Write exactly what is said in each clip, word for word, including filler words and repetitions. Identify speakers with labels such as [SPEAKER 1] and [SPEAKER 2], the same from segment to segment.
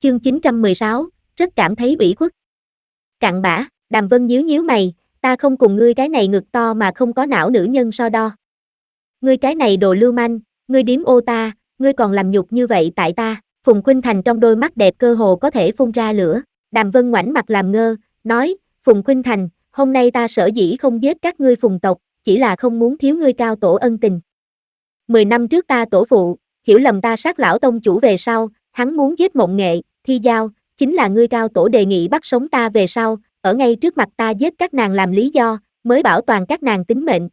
[SPEAKER 1] chương chín trăm mười sáu, rất cảm thấy ủy khuất. Cặn bã, Đàm Vân nhíu nhíu mày, ta không cùng ngươi cái này ngực to mà không có não nữ nhân so đo. Ngươi cái này đồ lưu manh, ngươi điếm ô ta, ngươi còn làm nhục như vậy tại ta. Phùng Khuynh Thành trong đôi mắt đẹp cơ hồ có thể phun ra lửa. Đàm Vân ngoảnh mặt làm ngơ, nói, Phùng Khuynh Thành, hôm nay ta sở dĩ không giết các ngươi Phùng tộc, chỉ là không muốn thiếu ngươi cao tổ ân tình. Mười năm trước ta tổ phụ, hiểu lầm ta sát lão tông chủ về sau, hắn muốn giết Mộng Nghệ, Thi Giao, chính là ngươi cao tổ đề nghị bắt sống ta về sau, ở ngay trước mặt ta giết các nàng làm lý do, mới bảo toàn các nàng tính mệnh.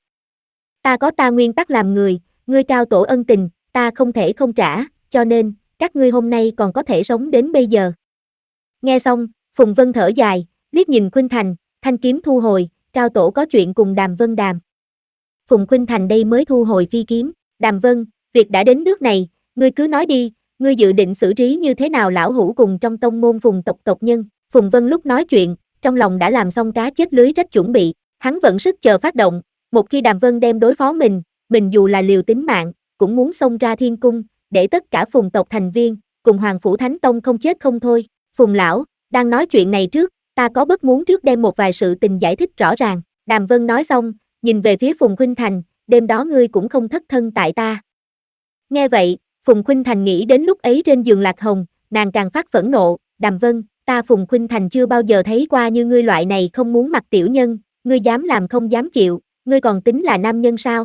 [SPEAKER 1] Ta có ta nguyên tắc làm người, ngươi cao tổ ân tình, ta không thể không trả, cho nên, các ngươi hôm nay còn có thể sống đến bây giờ. Nghe xong, Phùng Vân thở dài, liếc nhìn Khuynh Thành, thanh kiếm thu hồi, cao tổ có chuyện cùng Đàm Vân đàm. Phùng Khuynh Thành đây mới thu hồi phi kiếm, Đàm Vân, việc đã đến nước này, ngươi cứ nói đi, ngươi dự định xử trí như thế nào lão hủ cùng trong tông môn Phùng tộc tộc nhân. Phùng Vân lúc nói chuyện, trong lòng đã làm xong cá chết lưới rách chuẩn bị, hắn vận sức chờ phát động, một khi Đàm Vân đem đối phó mình, mình dù là liều tính mạng, cũng muốn xông ra thiên cung, để tất cả Phùng tộc thành viên, cùng Hoàng Phủ Thánh Tông không chết không thôi. Phùng lão, đang nói chuyện này trước, ta có bất muốn trước đem một vài sự tình giải thích rõ ràng. Đàm Vân nói xong, nhìn về phía Phùng Khuynh Thành, đêm đó ngươi cũng không thất thân tại ta. Nghe vậy, Phùng Khuynh Thành nghĩ đến lúc ấy trên giường Lạc Hồng, nàng càng phát phẫn nộ, Đàm Vân, ta Phùng Khuynh Thành chưa bao giờ thấy qua như ngươi loại này không muốn mặt tiểu nhân, ngươi dám làm không dám chịu, ngươi còn tính là nam nhân sao?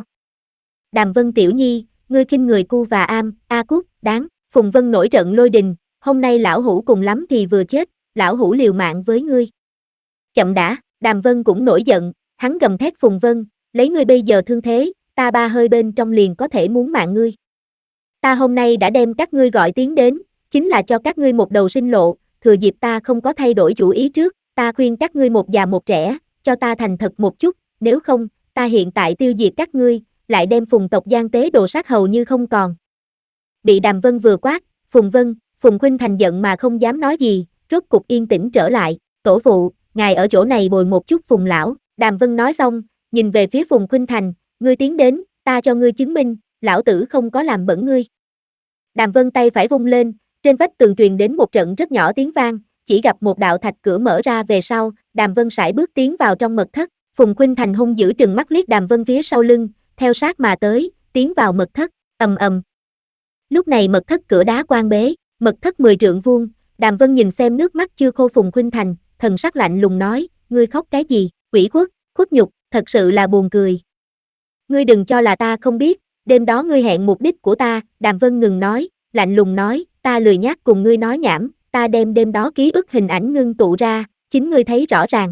[SPEAKER 1] Đàm Vân tiểu nhi, ngươi khinh người cu và am, a cút, đáng. Phùng Vân nổi trận lôi đình, hôm nay lão hủ cùng lắm thì vừa chết, lão hủ liều mạng với ngươi. Chậm đã, Đàm Vân cũng nổi giận, hắn gầm thét Phùng Vân, lấy ngươi bây giờ thương thế, ta ba hơi bên trong liền có thể muốn mạng ngươi. Ta hôm nay đã đem các ngươi gọi tiến đến, chính là cho các ngươi một đầu sinh lộ, thừa dịp ta không có thay đổi chủ ý trước, ta khuyên các ngươi một già một trẻ, cho ta thành thật một chút, nếu không, ta hiện tại tiêu diệt các ngươi, lại đem Phùng tộc Giang tế đồ sát hầu như không còn. Bị Đàm Vân vừa quát, Phùng Vân, Phùng Khuynh Thành giận mà không dám nói gì, rốt cục yên tĩnh trở lại, tổ phụ, ngài ở chỗ này bồi một chút Phùng lão. Đàm Vân nói xong, nhìn về phía Phùng Khuynh Thành, ngươi tiến đến, ta cho ngươi chứng minh, lão tử không có làm bẩn ngươi. Đàm Vân tay phải vung lên, trên vách tường truyền đến một trận rất nhỏ tiếng vang, chỉ gặp một đạo thạch cửa mở ra về sau, Đàm Vân sải bước tiến vào trong mật thất, Phùng Khuynh Thành hung dữ trừng mắt liếc Đàm Vân phía sau lưng, theo sát mà tới, tiến vào mật thất, ầm ầm. Lúc này mật thất cửa đá quan bế, mật thất mười trượng vuông, Đàm Vân nhìn xem nước mắt chưa khô Phùng Khuynh Thành, thần sắc lạnh lùng nói, ngươi khóc cái gì, ủy khuất, khuất nhục, thật sự là buồn cười. Ngươi đừng cho là ta không biết, đêm đó ngươi hẹn mục đích của ta, Đàm Vân ngừng nói, lạnh lùng nói, ta lười nhác cùng ngươi nói nhảm, ta đem đêm đó ký ức hình ảnh ngưng tụ ra, chính ngươi thấy rõ ràng.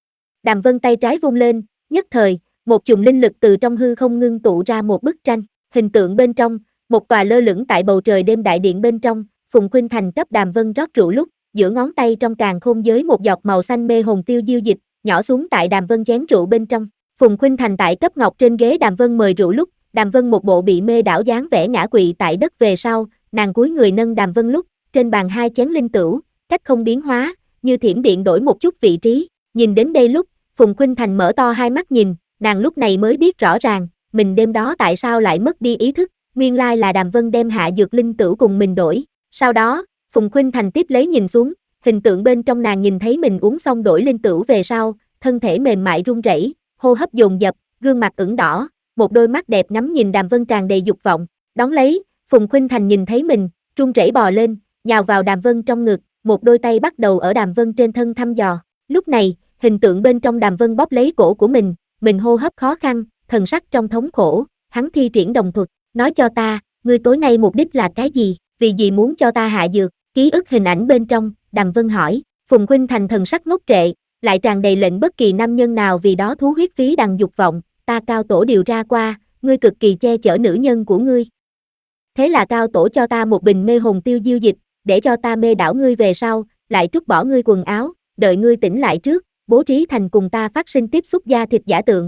[SPEAKER 1] Đàm Vân tay trái vung lên, nhất thời, một chùm linh lực từ trong hư không ngưng tụ ra một bức tranh, hình tượng bên trong, một tòa lơ lửng tại bầu trời đêm đại điện bên trong, Phùng Khuynh Thành cấp Đàm Vân rót rượu lúc, giữa ngón tay trong càn khôn giới một giọt màu xanh mê hồn tiêu diêu dịch, nhỏ xuống tại Đàm Vân chén rượu bên trong. Phùng Khuynh Thành tại cấp ngọc trên ghế Đàm Vân mời rượu lúc, Đàm Vân một bộ bị mê đảo dáng vẻ ngã quỵ tại đất về sau, nàng cúi người nâng Đàm Vân lúc, trên bàn hai chén linh tửu, cách không biến hóa, như thiểm điện đổi một chút vị trí. Nhìn đến đây lúc, Phùng Khuynh Thành mở to hai mắt nhìn, nàng lúc này mới biết rõ ràng, mình đêm đó tại sao lại mất đi ý thức, nguyên lai là Đàm Vân đem hạ dược linh tửu cùng mình đổi. Sau đó, Phùng Khuynh Thành tiếp lấy nhìn xuống, hình tượng bên trong nàng nhìn thấy mình uống xong đổi linh tửu về sau, thân thể mềm mại run rẩy, hô hấp dồn dập, gương mặt ửng đỏ, một đôi mắt đẹp ngắm nhìn Đàm Vân tràn đầy dục vọng. Đón lấy, Phùng Khuynh Thành nhìn thấy mình, run rẩy bò lên, nhào vào Đàm Vân trong ngực, một đôi tay bắt đầu ở Đàm Vân trên thân thăm dò. Lúc này, hình tượng bên trong Đàm Vân bóp lấy cổ của mình, mình hô hấp khó khăn, thần sắc trong thống khổ, hắn thi triển đồng thuật, nói cho ta, ngươi tối nay mục đích là cái gì, vì gì muốn cho ta hạ dược, ký ức hình ảnh bên trong, Đàm Vân hỏi. Phùng Khuynh Thành thần sắc ngốc trệ, lại tràn đầy lệnh bất kỳ nam nhân nào vì đó thú huyết phí đằng dục vọng, ta cao tổ điều tra qua, ngươi cực kỳ che chở nữ nhân của ngươi. Thế là cao tổ cho ta một bình mê hồn tiêu diêu dịch, để cho ta mê đảo ngươi về sau, lại trút bỏ ngươi quần áo, đợi ngươi tỉnh lại trước, bố trí thành cùng ta phát sinh tiếp xúc da thịt giả tượng.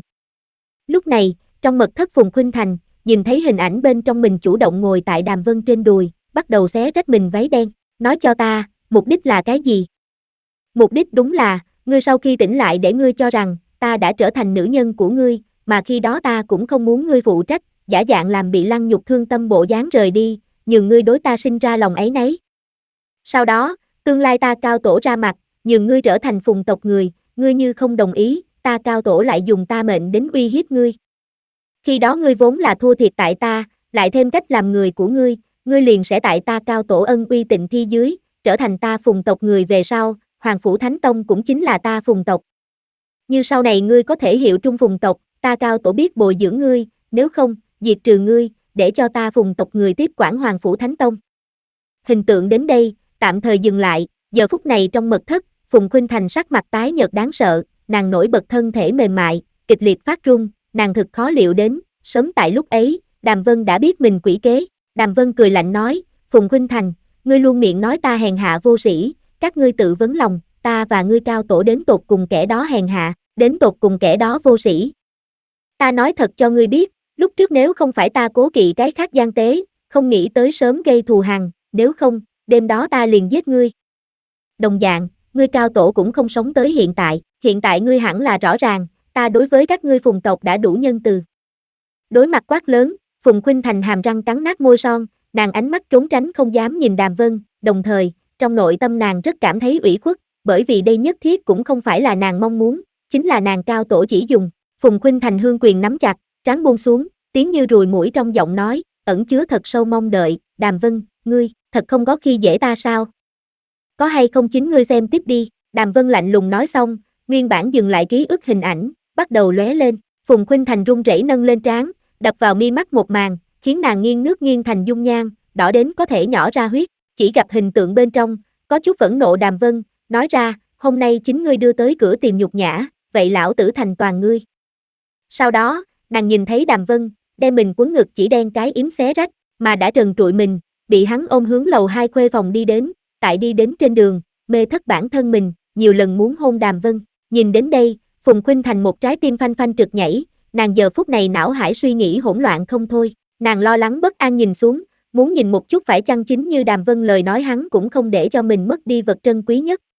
[SPEAKER 1] Lúc này, trong mật thất Phùng Khuynh Thành, nhìn thấy hình ảnh bên trong mình chủ động ngồi tại Đàm Vân trên đùi, bắt đầu xé rách mình váy đen, nói cho ta, mục đích là cái gì? Mục đích đúng là, ngươi sau khi tỉnh lại để ngươi cho rằng, ta đã trở thành nữ nhân của ngươi, mà khi đó ta cũng không muốn ngươi phụ trách, giả dạng làm bị lăng nhục thương tâm bộ dáng rời đi, nhường ngươi đối ta sinh ra lòng áy náy. Sau đó, Tương lai ta Cao Tổ ra mặt, nhường ngươi trở thành phùng tộc người, ngươi như không đồng ý, ta Cao Tổ lại dùng ta mệnh đến uy hiếp ngươi. Khi đó ngươi vốn là thua thiệt tại ta, lại thêm cách làm người của ngươi, ngươi liền sẽ tại ta Cao Tổ ân uy tịnh thi dưới, trở thành ta phùng tộc người về sau, Hoàng Phủ Thánh Tông cũng chính là ta phùng tộc. Như sau này ngươi có thể hiệu trung phùng tộc, ta Cao Tổ biết bồi dưỡng ngươi, nếu không, diệt trừ ngươi, để cho ta phùng tộc người tiếp quản Hoàng Phủ Thánh Tông. Hình tượng đến đây, tạm thời dừng lại, giờ phút này trong mật thất, Phùng Khuynh Thành sắc mặt tái nhợt đáng sợ, nàng nổi bật thân thể mềm mại, kịch liệt phát run, nàng thực khó liệu đến, sớm tại lúc ấy, Đàm Vân đã biết mình quỷ kế, Đàm Vân cười lạnh nói, Phùng Khuynh Thành, ngươi luôn miệng nói ta hèn hạ vô sĩ, các ngươi tự vấn lòng, ta và ngươi Cao Tổ đến tột cùng kẻ đó hèn hạ, đến tột cùng kẻ đó vô sĩ. Ta nói thật cho ngươi biết, lúc trước nếu không phải ta cố kỵ cái khác gian tế, không nghĩ tới sớm gây thù hằn, nếu không, đêm đó ta liền giết ngươi. Đồng dạng, ngươi Cao Tổ cũng không sống tới hiện tại, hiện tại ngươi hẳn là rõ ràng, ta đối với các ngươi phùng tộc đã đủ nhân từ. Đối mặt quát lớn, Phùng Khuynh Thành hàm răng cắn nát môi son, nàng ánh mắt trốn tránh không dám nhìn Đàm Vân, đồng thời, trong nội tâm nàng rất cảm thấy ủy khuất, bởi vì đây nhất thiết cũng không phải là nàng mong muốn, chính là nàng Cao Tổ chỉ dùng. Phùng Khuynh Thành hương quyền nắm chặt, trán buông xuống, tiếng như ruồi muỗi trong giọng nói, ẩn chứa thật sâu mong đợi, Đàm Vân, ngươi, thật không có khi dễ ta sao? Có hay không chính ngươi xem tiếp đi, Đàm Vân lạnh lùng nói xong, nguyên bản dừng lại ký ức hình ảnh, bắt đầu lóe lên, Phùng Khuynh Thành run rẩy nâng lên trán, đập vào mi mắt một màn, khiến nàng nghiêng nước nghiêng thành dung nhan, đỏ đến có thể nhỏ ra huyết, chỉ gặp hình tượng bên trong, có chút phẫn nộ Đàm Vân, nói ra, hôm nay chính ngươi đưa tới cửa tìm nhục nhã, vậy lão tử thành toàn ngươi. Sau đó, nàng nhìn thấy Đàm Vân, đem mình quấn ngực chỉ đen cái yếm xé rách, mà đã trần trụi mình, bị hắn ôm hướng lầu hai khuê phòng đi đến, tại đi đến trên đường, mê thất bản thân mình, nhiều lần muốn hôn Đàm Vân, nhìn đến đây, Phùng Khuynh Thành một trái tim phanh phanh trượt nhảy, nàng giờ phút này não hải suy nghĩ hỗn loạn không thôi, nàng lo lắng bất an nhìn xuống, muốn nhìn một chút phải chăng chính như Đàm Vân lời nói hắn cũng không để cho mình mất đi vật trân quý nhất,